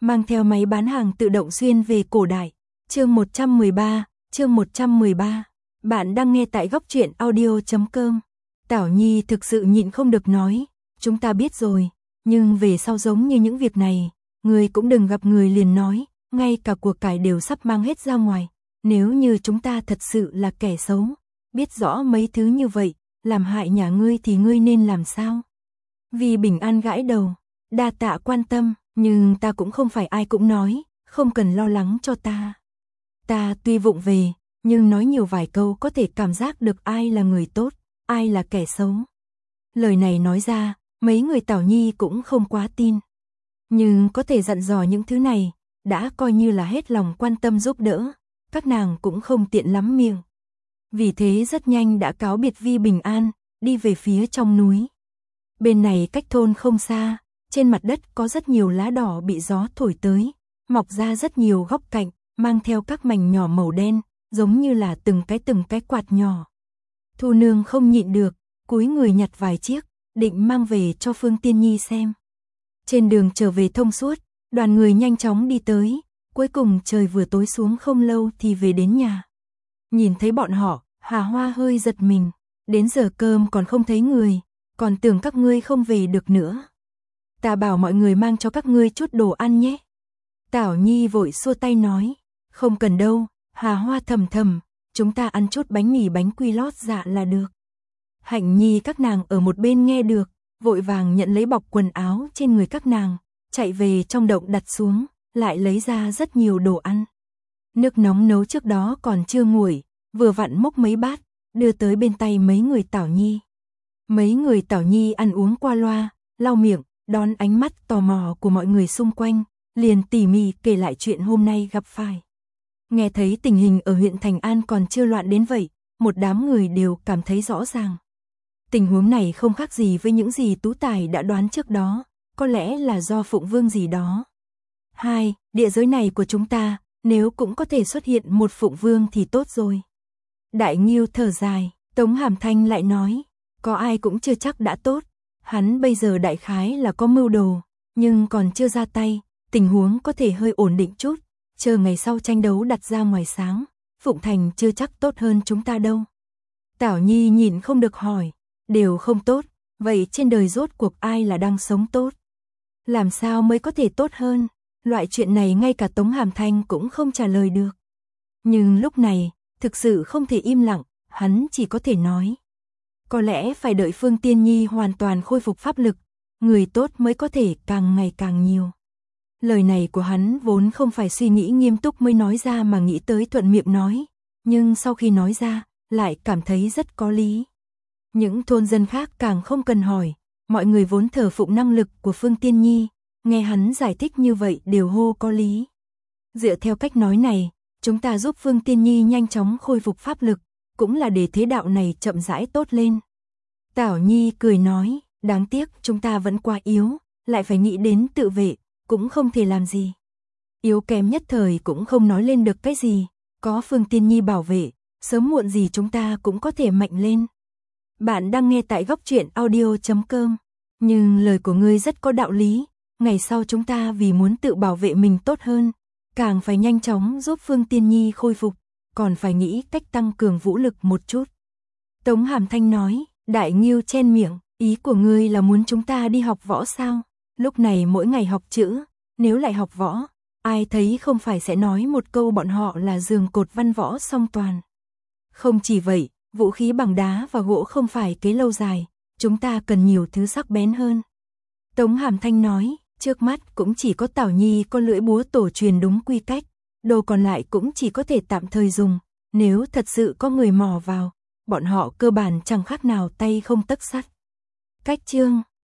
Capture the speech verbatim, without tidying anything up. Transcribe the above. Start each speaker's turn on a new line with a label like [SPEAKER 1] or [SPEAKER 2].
[SPEAKER 1] mang theo máy bán hàng tự động xuyên về cổ đại. Chương một trăm mười ba, chương một trăm mười ba. Bạn đang nghe tại góc truyện audio chấm com. Tảo Nhi thực sự nhịn không được nói, chúng ta biết rồi, nhưng về sau giống như những việc này, người cũng đừng gặp người liền nói, ngay cả của cải đều sắp mang hết ra ngoài. Nếu như chúng ta thật sự là kẻ xấu, biết rõ mấy thứ như vậy, làm hại nhà ngươi thì ngươi nên làm sao? Vì Bình An gãi đầu, đa tạ quan tâm, nhưng ta cũng không phải ai cũng nói, không cần lo lắng cho ta. Ta tuy vụng về, nhưng nói nhiều vài câu có thể cảm giác được ai là người tốt, ai là kẻ xấu. Lời này nói ra, mấy người Tảo Nhi cũng không quá tin. Nhưng có thể dặn dò những thứ này, đã coi như là hết lòng quan tâm giúp đỡ, các nàng cũng không tiện lắm miệng. Vì thế rất nhanh đã cáo biệt Vi Bình An, đi về phía trong núi. Bên này cách thôn không xa, trên mặt đất có rất nhiều lá đỏ bị gió thổi tới, mọc ra rất nhiều góc cạnh, mang theo các mảnh nhỏ màu đen, giống như là từng cái từng cái quạt nhỏ. Thu Nương không nhịn được, cúi người nhặt vài chiếc, định mang về cho Phương Tiên Nhi xem. Trên đường trở về thông suốt, đoàn người nhanh chóng đi tới, cuối cùng trời vừa tối xuống không lâu thì về đến nhà. Nhìn thấy bọn họ, Hà Hoa hơi giật mình, đến giờ cơm còn không thấy người, còn tưởng các ngươi không về được nữa. Ta bảo mọi người mang cho các ngươi chút đồ ăn nhé. Tảo Nhi vội xua tay nói, không cần đâu. Hà Hoa thầm thầm, chúng ta ăn chút bánh mì bánh quy lót dạ là được. Hạnh Nhi các nàng ở một bên nghe được, vội vàng nhận lấy bọc quần áo trên người các nàng, chạy về trong động đặt xuống, lại lấy ra rất nhiều đồ ăn. Nước nóng nấu trước đó còn chưa nguội, vừa vặn múc mấy bát, đưa tới bên tay mấy người Tảo Nhi. Mấy người Tảo Nhi ăn uống qua loa, lau miệng, đón ánh mắt tò mò của mọi người xung quanh, liền tỉ mỉ kể lại chuyện hôm nay gặp phải. Nghe thấy tình hình ở huyện Thành An còn chưa loạn đến vậy, một đám người đều cảm thấy rõ ràng. Tình huống này không khác gì với những gì Tú Tài đã đoán trước đó, có lẽ là do Phụng Vương gì đó. Hai, địa giới này của chúng ta, nếu cũng có thể xuất hiện một Phụng Vương thì tốt rồi. Đại Nghiêu thở dài, Tống Hàm Thanh lại nói, có ai cũng chưa chắc đã tốt, hắn bây giờ đại khái là có mưu đồ, nhưng còn chưa ra tay, tình huống có thể hơi ổn định chút. Chờ ngày sau tranh đấu đặt ra ngoài sáng, Phụng Thành chưa chắc tốt hơn chúng ta đâu. Tảo Nhi nhìn không được hỏi, đều không tốt, vậy trên đời rốt cuộc ai là đang sống tốt? Làm sao mới có thể tốt hơn? Loại chuyện này ngay cả Tống Hàm Thanh cũng không trả lời được. Nhưng lúc này, thực sự không thể im lặng, hắn chỉ có thể nói. Có lẽ phải đợi Phương Tiên Nhi hoàn toàn khôi phục pháp lực, người tốt mới có thể càng ngày càng nhiều. Lời này của hắn vốn không phải suy nghĩ nghiêm túc mới nói ra mà nghĩ tới thuận miệng nói, nhưng sau khi nói ra, lại cảm thấy rất có lý. Những thôn dân khác càng không cần hỏi, mọi người vốn thờ phụng năng lực của Phương Tiên Nhi, nghe hắn giải thích như vậy đều hô có lý. Dựa theo cách nói này, chúng ta giúp Phương Tiên Nhi nhanh chóng khôi phục pháp lực, cũng là để thế đạo này chậm rãi tốt lên. Tảo Nhi cười nói, đáng tiếc chúng ta vẫn quá yếu, lại phải nghĩ đến tự vệ, cũng không thể làm gì. Yếu kém nhất thời cũng không nói lên được cái gì, có Phương Tiên Nhi bảo vệ, sớm muộn gì chúng ta cũng có thể mạnh lên. Bạn đang nghe tại góc truyện audio chấm com, nhưng lời của ngươi rất có đạo lý, ngày sau chúng ta vì muốn tự bảo vệ mình tốt hơn, càng phải nhanh chóng giúp Phương Tiên Nhi khôi phục, còn phải nghĩ cách tăng cường vũ lực một chút. Tống Hàm Thanh nói, Đại Nghiêu chen miệng, ý của ngươi là muốn chúng ta đi học võ sao? Lúc này mỗi ngày học chữ, nếu lại học võ, ai thấy không phải sẽ nói một câu bọn họ là giường cột văn võ song toàn. Không chỉ vậy, vũ khí bằng đá và gỗ không phải kế lâu dài, chúng ta cần nhiều thứ sắc bén hơn. Tống Hàm Thanh nói, trước mắt cũng chỉ có Tảo Nhi có lưỡi búa tổ truyền đúng quy cách, đồ còn lại cũng chỉ có thể tạm thời dùng, nếu thật sự có người mò vào, bọn họ cơ bản chẳng khác nào tay không tấc sắt. Cách chương